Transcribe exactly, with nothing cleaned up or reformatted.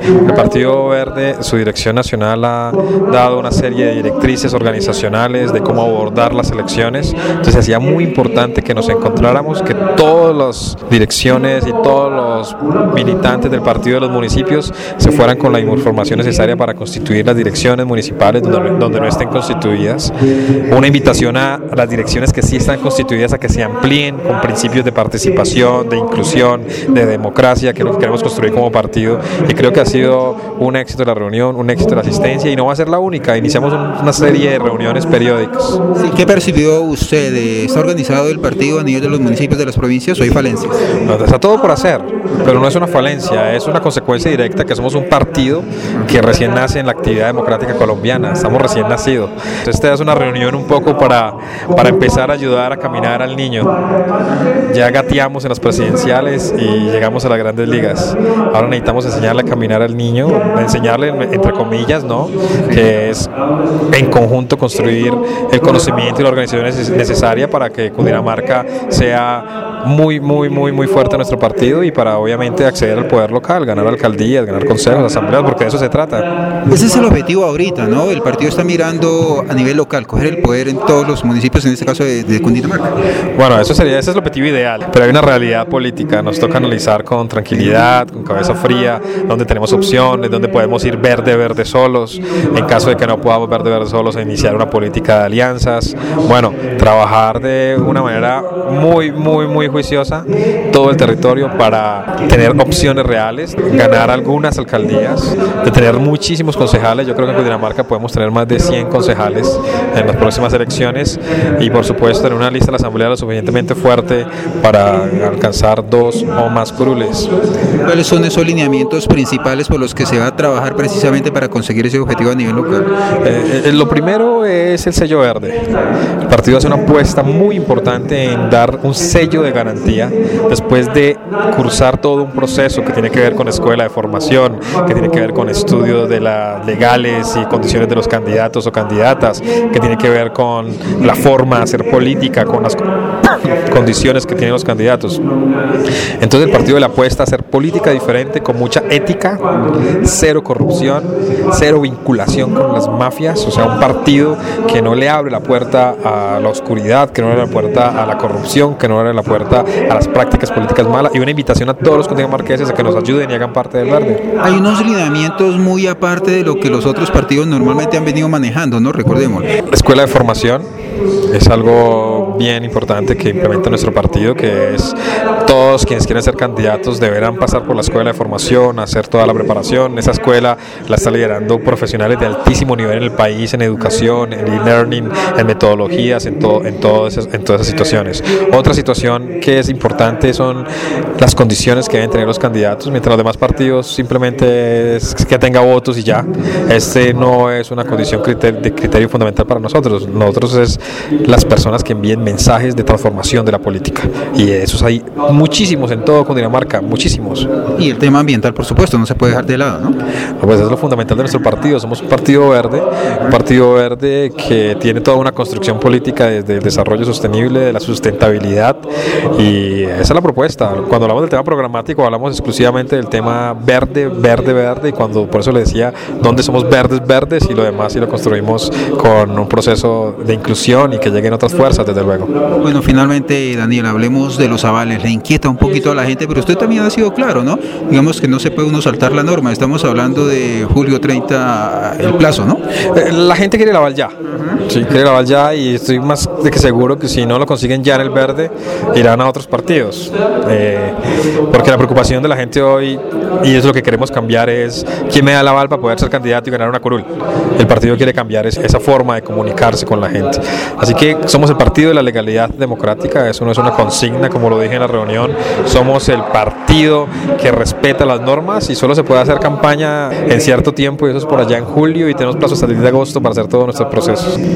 El Partido Verde, su dirección nacional ha dado una serie de directrices organizacionales de cómo abordar las elecciones, entonces hacía muy importante que nos encontráramos, que todas las direcciones y todos los militantes del partido de los municipios se fueran con la información necesaria para constituir las direcciones municipales donde, donde no estén constituidas. Una invitación a las direcciones que sí están constituidas a que se amplíen con principios de participación, de inclusión, de democracia, que es lo que queremos construir como partido, y creo que ha sido un éxito la reunión, un éxito la asistencia, y no va a ser la única. Iniciamos una serie de reuniones periódicas. Sí, ¿qué percibió usted? ¿Está organizado el partido a nivel de los municipios de las provincias o hay falencias? No, está todo por hacer, pero no es una falencia, es una consecuencia directa que somos un partido que recién nace en la actividad democrática colombiana, estamos recién nacidos. Esta es una reunión un poco para, para empezar a ayudar a caminar al niño. Ya gateamos en las presidenciales y llegamos a las grandes ligas. Ahora necesitamos enseñarle a caminar al niño, enseñarle, entre comillas, ¿no?, que es en conjunto construir el conocimiento y la organización necesaria para que Cundinamarca sea muy, muy, muy, muy fuerte nuestro partido y para obviamente acceder al poder local, ganar alcaldías, ganar consejos, asambleas, porque de eso se trata. Ese es el objetivo ahorita, ¿no? El partido está mirando a nivel local, coger el poder en todos los municipios, en este caso de, de Cundinamarca. Bueno, eso sería, ese es el objetivo ideal, pero hay una realidad política, nos toca analizar con tranquilidad, con cabeza fría, donde tenemos opciones, donde podemos ir verde, verde solos, en caso de que no podamos verde, verde solos, a iniciar una política de alianzas, bueno, trabajar de una manera muy, muy, muy juiciosa todo el territorio para tener opciones reales, ganar algunas alcaldías, de tener muchísimos concejales. Yo creo que en Cundinamarca podemos tener más de cien concejales en las próximas elecciones y por supuesto tener una lista de la asamblea lo suficientemente fuerte para alcanzar dos o más curules. ¿Cuáles son esos lineamientos principales por los que se va a trabajar precisamente para conseguir ese objetivo a nivel local? Eh, eh, lo primero es el sello verde. El partido hace una apuesta muy importante en dar un sello de garantía después de cursar todo un proceso que tiene que ver con escuela de formación, que tiene que ver con estudios de las legales y condiciones de los candidatos o candidatas, que tiene que ver con la forma de hacer política, con las condiciones que tienen los candidatos. Entonces el partido le apuesta a hacer política diferente, con mucha ética, cero corrupción, cero vinculación con las mafias, o sea, un partido que no le abre la puerta a la oscuridad, que no le abre la puerta a la corrupción, que no le abre la puerta a las prácticas políticas malas, y una invitación a todos los cundinamarqueses a que nos ayuden y hagan parte del verde. Hay unos lineamientos muy aparte de lo que los otros partidos normalmente han venido manejando, ¿no? Recordemos. La escuela de formación es algo bien importante que implementa nuestro partido, que es todos quienes quieren ser candidatos deberán pasar por la escuela de formación, hacer toda la preparación. Esa escuela la está liderando profesionales de altísimo nivel en el país, en educación, en e-learning, en metodologías, en, todo, en, todo esas, en todas esas situaciones. Otra situación que es importante son las condiciones que deben tener los candidatos, mientras los demás partidos simplemente es que tenga votos y ya. Este no es una condición criterio, de criterio fundamental para nosotros. Nosotros es las personas que envíen mensajes de transformación de la política, y esos hay muchísimos en todo Cundinamarca, muchísimos. Y el tema ambiental, por supuesto, no se puede dejar de lado, ¿no? Pues es lo fundamental de nuestro partido. Somos un partido verde, un partido verde que tiene toda una construcción política desde el desarrollo sostenible, de la sustentabilidad, y esa es la propuesta. Cuando hablamos del tema programático hablamos exclusivamente del tema verde, verde, verde, y cuando por eso le decía dónde somos verdes, verdes, y lo demás y lo construimos con un proceso de inclusión y que lleguen otras fuerzas, desde luego. Bueno, finalmente, Daniel, hablemos de los avales. Le inquieta un poquito a la gente, pero usted también ha sido claro, ¿no? Digamos que no se puede uno saltar la norma. Estamos hablando de julio treinta, el plazo, ¿no? Eh, la gente quiere el aval ya. Uh-huh. Sí, quiere el aval ya, y estoy más de que seguro que si no lo consiguen ya en el verde, irán a otros partidos. Eh, porque la preocupación de la gente hoy, y es lo que queremos cambiar, es quién me da el aval para poder ser candidato y ganar una curul. El partido quiere cambiar esa forma de comunicarse con la gente. Así que somos el partido de la legalidad democrática, eso no es una consigna, como lo dije en la reunión. Somos el partido que respeta las normas, y solo se puede hacer campaña en cierto tiempo, y eso es por allá en julio, y tenemos plazo hasta el diez de agosto para hacer todos nuestros procesos.